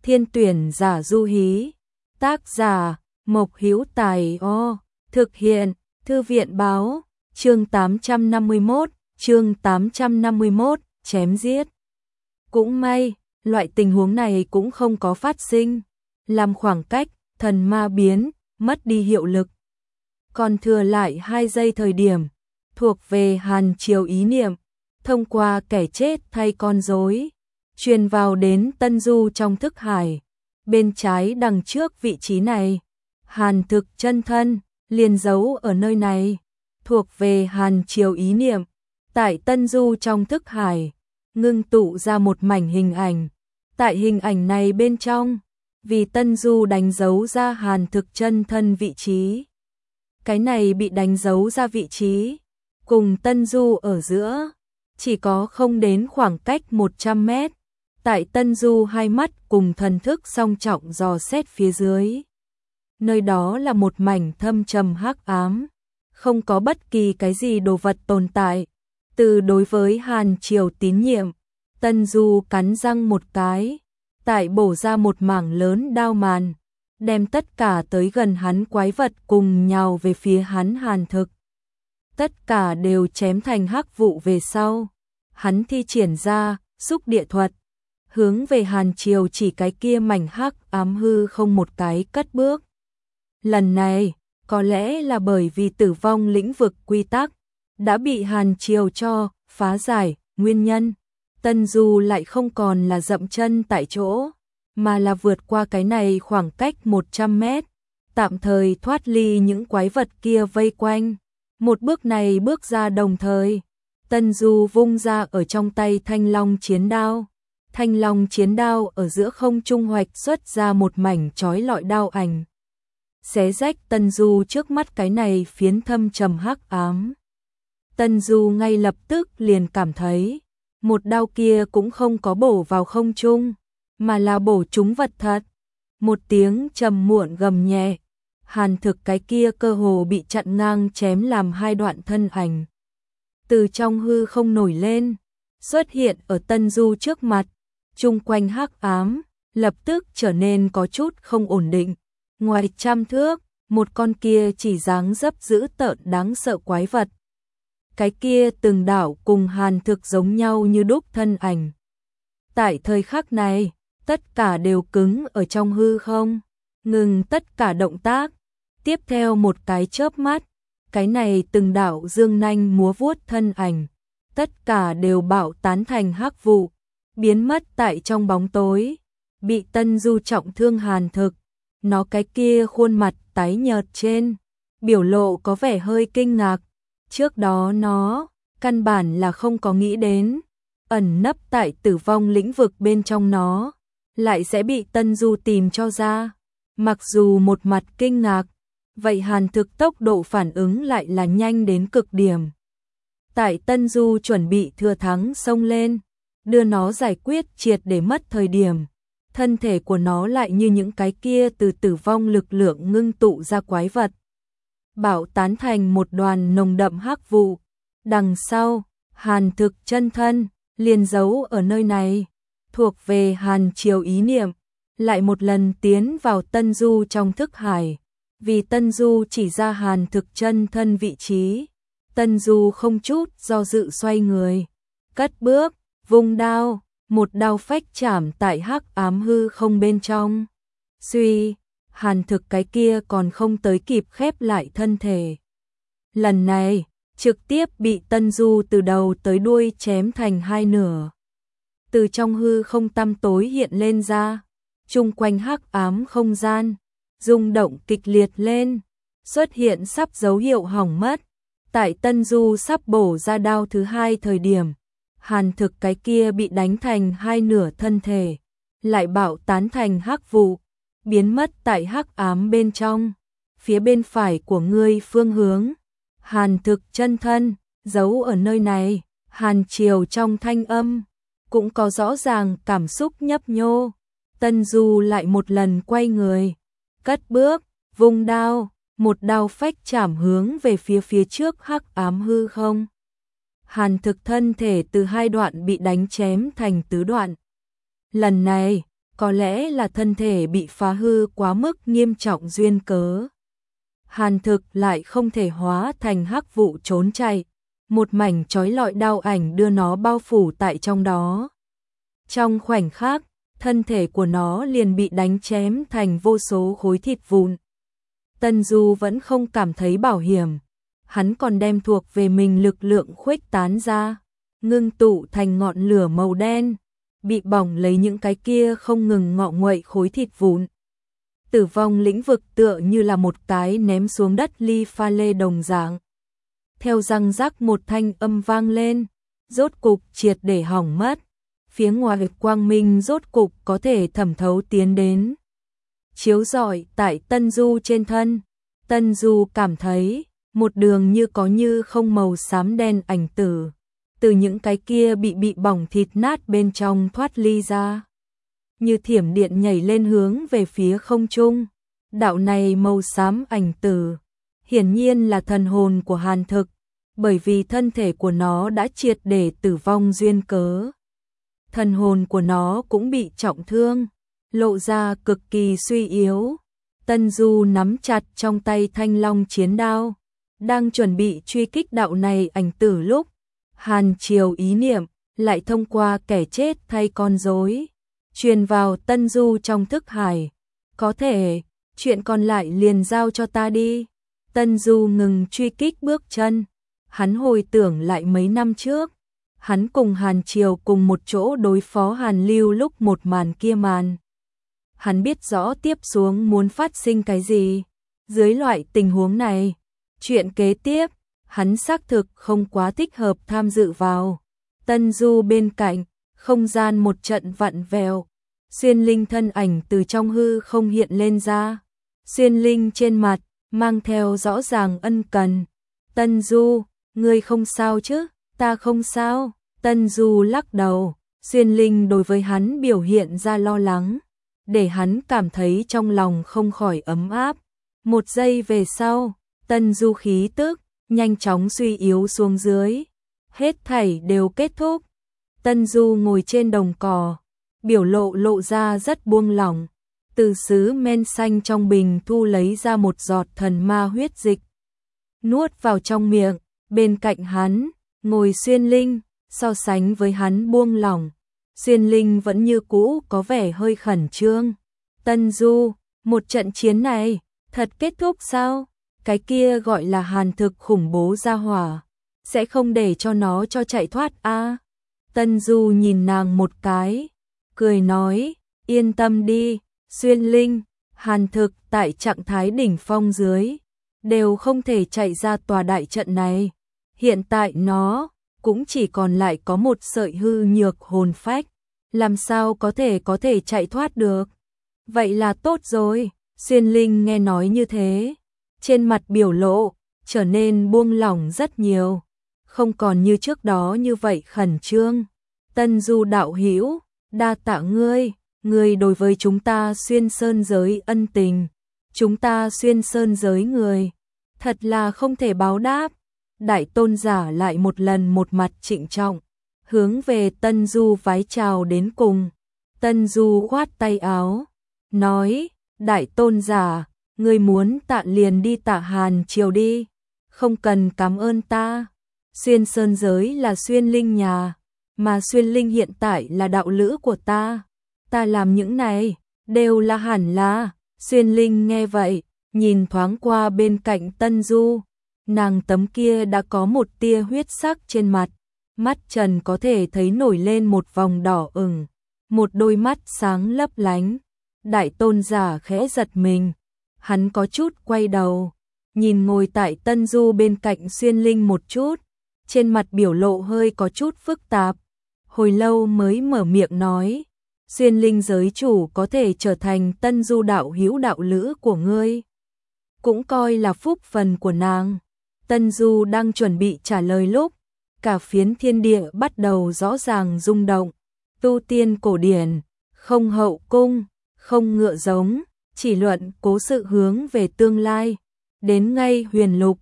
Thiên tuyển giả du hí. Tác giả Mộc Hữu Tài. Thực hiện Thư viện báo. Chương 851, chém giết. Cũng may, loại tình huống này cũng không có phát sinh, làm khoảng cách thần ma biến mất đi hiệu lực. Còn thừa lại 2 giây thời điểm, thuộc về Hàn Triều ý niệm, thông qua kẻ chết thay con rối, truyền vào đến Tân Du trong thức hải. Bên trái đằng trước vị trí này, Hàn Thực chân thân liền giấu ở nơi này, thuộc về Hàn Triều ý niệm, tại Tân Du trong thức hải, ngưng tụ ra một mảnh hình ảnh. Tại hình ảnh này bên trong, vì Tân Du đánh dấu ra Hàn Thực chân thân vị trí. Cái này bị đánh dấu ra vị trí, cùng Tân Du ở giữa, chỉ có không đến khoảng cách 100 mét. Tại Tân Du hai mắt cùng thần thức song trọng dò xét phía dưới. Nơi đó là một mảnh thâm trầm hắc ám, không có bất kỳ cái gì đồ vật tồn tại. Từ đối với Hàn Triều tín nhiệm, Tân Du cắn răng một cái, tại bổ ra một mảng lớn đao màn, đem tất cả tới gần hắn quái vật cùng nhào về phía hắn Hàn Thực. Tất cả đều chém thành hắc vụ về sau. Hắn thi triển ra xúc địa thuật, hướng về Hàn Triều chỉ cái kia mảnh hắc ám hư không một cái cất bước. Lần này, có lẽ là bởi vì tử vong lĩnh vực quy tắc đã bị Hàn Triều cho phá giải nguyên nhân, Tân Du lại không còn là dậm chân tại chỗ, mà là vượt qua cái này khoảng cách 100 mét, tạm thời thoát ly những quái vật kia vây quanh. Một bước này bước ra đồng thời, Tân Du vung ra ở trong tay Thanh Long chiến đao. Thanh Long chiến đao ở giữa không trung hoạch xuất ra một mảnh chói lọi đao ảnh, xé rách Tân Du trước mắt cái này phiến thâm trầm hắc ám. Tân Du ngay lập tức liền cảm thấy, một đao kia cũng không có bổ vào không trung, mà là bổ trúng vật thật. Một tiếng trầm muộn gầm nhẹ, Hàn Thực cái kia cơ hồ bị chặn ngang chém làm 2 đoạn thân ảnh. Từ trong hư không nổi lên, xuất hiện ở Tân Du trước mặt, chung quanh hắc ám, lập tức trở nên có chút không ổn định. Ngoài 100 thước, một con kia chỉ dáng dấp dữ tợn đáng sợ quái vật. Cái kia từng đảo cùng Hàn Thực giống nhau như đúc thân ảnh. Tại thời khắc này, tất cả đều cứng ở trong hư không, ngừng tất cả động tác. Tiếp theo một cái chớp mắt, cái này từng đảo dương nanh múa vuốt thân ảnh, tất cả đều bạo tán thành hắc vụ, biến mất tại trong bóng tối. Bị Tân Du trọng thương Hàn Thực, nó cái kia khuôn mặt tái nhợt trên, biểu lộ có vẻ hơi kinh ngạc. Trước đó nó căn bản là không có nghĩ đến, ẩn nấp tại tử vong lĩnh vực bên trong nó lại sẽ bị Tân Du tìm cho ra. Mặc dù một mặt kinh ngạc, vậy Hàn Thực tốc độ phản ứng lại là nhanh đến cực điểm. Tại Tân Du chuẩn bị thừa thắng xông lên, đưa nó giải quyết triệt để mất thời điểm, thân thể của nó lại như những cái kia từ tử vong lực lượng ngưng tụ ra quái vật, bạo tán thành một đoàn nồng đậm hắc vụ. Đằng sau, Hàn Thực chân thân liền giấu ở nơi này, thuộc về Hàn Triều ý niệm, lại một lần tiến vào Tân Du trong thức hải. Vì Tân Du chỉ ra Hàn Thực chân thân vị trí, Tân Du không chút do dự xoay người, cất bước, vung đao, một đao phách chảm tại hắc ám hư không bên trong. Suy, Hàn Thực cái kia còn không tới kịp khép lại thân thể. Lần này, trực tiếp bị Tân Du từ đầu tới đuôi chém thành 2 nửa. Từ trong hư không tăm tối hiện lên ra, chung quanh hắc ám không gian rung động kịch liệt lên, xuất hiện sắp dấu hiệu hỏng mất. Tại Tân Du sắp bổ ra đao thứ 2 thời điểm, Hàn Thực cái kia bị đánh thành 2 nửa thân thể, lại bạo tán thành hắc vụ, biến mất tại hắc ám bên trong. Phía bên phải của ngươi phương hướng, Hàn Thực chân thân giấu ở nơi này. Hàn Triều trong thanh âm cũng có rõ ràng cảm xúc nhấp nhô. Tân Du lại một lần quay người, cất bước, vung đao, một đao phách chảm hướng về phía trước hắc ám hư không. Hàn Thực thân thể từ 2 đoạn bị đánh chém thành tứ đoạn. Lần này, có lẽ là thân thể bị phá hư quá mức nghiêm trọng duyên cớ. Hàn Thực lại không thể hóa thành hắc vụ trốn chạy, một mảnh chói lọi đao ảnh đưa nó bao phủ tại trong đó. Trong khoảnh khắc, thân thể của nó liền bị đánh chém thành vô số khối thịt vụn. Tân Du vẫn không cảm thấy bảo hiểm, hắn còn đem thuộc về mình lực lượng khuếch tán ra, ngưng tụ thành ngọn lửa màu đen, bị bỏng lấy những cái kia không ngừng ngọ nguậy khối thịt vụn. Tử vong lĩnh vực tựa như là một cái ném xuống đất ly pha lê đồng dạng. Theo răng rắc một thanh âm vang lên, rốt cục triệt để hỏng mất. Phía ngoài quang minh rốt cục có thể thẩm thấu tiến đến. Chiếu rọi tại Tân Du trên thân, Tân Du cảm thấy một đường như có như không màu xám đen ảnh tử, từ những cái kia bị bỏng thịt nát bên trong thoát ly ra. Như thiểm điện nhảy lên hướng về phía không trung. Đạo này màu xám ảnh tử, hiển nhiên là thần hồn của Hàn Thực, bởi vì thân thể của nó đã triệt để tử vong duyên cớ. Thần hồn của nó cũng bị trọng thương, lộ ra cực kỳ suy yếu. Tân Du nắm chặt trong tay thanh long chiến đao, đang chuẩn bị truy kích đạo này ảnh tử lúc, Hàn Triều ý niệm lại thông qua kẻ chết thay con rối truyền vào Tân Du trong thức hải. Có thể, chuyện còn lại liền giao cho ta đi. Tân Du ngừng truy kích bước chân, hắn hồi tưởng lại mấy năm trước, hắn cùng Hàn Triều cùng một chỗ đối phó Hàn Lưu lúc một màn kia màn. Hắn biết rõ tiếp xuống muốn phát sinh cái gì. Dưới loại tình huống này, chuyện kế tiếp, hắn xác thực không quá thích hợp tham dự vào. Tân Du bên cạnh, không gian một trận vặn vẹo, Xuyên Linh thân ảnh từ trong hư không hiện lên ra. Xuyên Linh trên mặt, mang theo rõ ràng ân cần. Tân Du, ngươi không sao chứ? Ta không sao. Tân Du lắc đầu, Xuyên Linh đối với hắn biểu hiện ra lo lắng, để hắn cảm thấy trong lòng không khỏi ấm áp. Một giây về sau, Tân Du khí tức nhanh chóng suy yếu xuống dưới. Hết thảy đều kết thúc. Tân Du ngồi trên đồng cỏ, biểu lộ ra rất buông lỏng, từ sứ men xanh trong bình thu lấy ra một giọt thần ma huyết dịch, nuốt vào trong miệng. Bên cạnh hắn, ngồi Xuyên Linh, so sánh với hắn buông lỏng, Xuyên Linh vẫn như cũ có vẻ hơi khẩn trương. Tân Du, một trận chiến này, thật kết thúc sao? Cái kia gọi là Hàn Thực khủng bố ra hỏa, sẽ không để cho nó cho chạy thoát a? Tân Du nhìn nàng một cái, cười nói, yên tâm đi, Xuyên Linh, Hàn Thực tại trạng thái đỉnh phong dưới, đều không thể chạy ra tòa đại trận này. Hiện tại nó cũng chỉ còn lại có một sợi hư nhược hồn phách, làm sao có thể chạy thoát được. Vậy là tốt rồi. Xuyên Linh nghe nói như thế, trên mặt biểu lộ trở nên buông lỏng rất nhiều, không còn như trước đó như vậy khẩn trương. Tân Du đạo hữu, đa tạ ngươi, ngươi đối với chúng ta Xuyên Sơn giới ân tình, chúng ta Xuyên Sơn giới người, thật là không thể báo đáp. Đại tôn giả lại một lần một mặt trịnh trọng, hướng về Tân Du vái chào đến cùng. Tân Du khoát tay áo, nói, đại tôn giả, ngươi muốn tạ liền đi tạ Hàn Triều đi, không cần cảm ơn ta. Xuyên Sơn giới là Xuyên Linh nhà, mà Xuyên Linh hiện tại là đạo lữ của ta. Ta làm những này, đều là hẳn là. Xuyên Linh nghe vậy, nhìn thoáng qua bên cạnh Tân Du. Nàng tấm kia đã có một tia huyết sắc trên mặt, mắt trần có thể thấy nổi lên một vòng đỏ ửng, một đôi mắt sáng lấp lánh. Đại tôn giả khẽ giật mình, hắn có chút quay đầu, nhìn ngồi tại Tân Du bên cạnh Xuyên Linh một chút, trên mặt biểu lộ hơi có chút phức tạp, hồi lâu mới mở miệng nói, Xuyên Linh giới chủ có thể trở thành Tân Du đạo hữu đạo lữ của ngươi, cũng coi là phúc phần của nàng. Tân Du đang chuẩn bị trả lời lúc, cả phiến thiên địa bắt đầu rõ ràng rung động. Tu tiên cổ điển, không hậu cung, không ngựa giống, chỉ luận cố sự hướng về tương lai. Đến ngay huyền lục,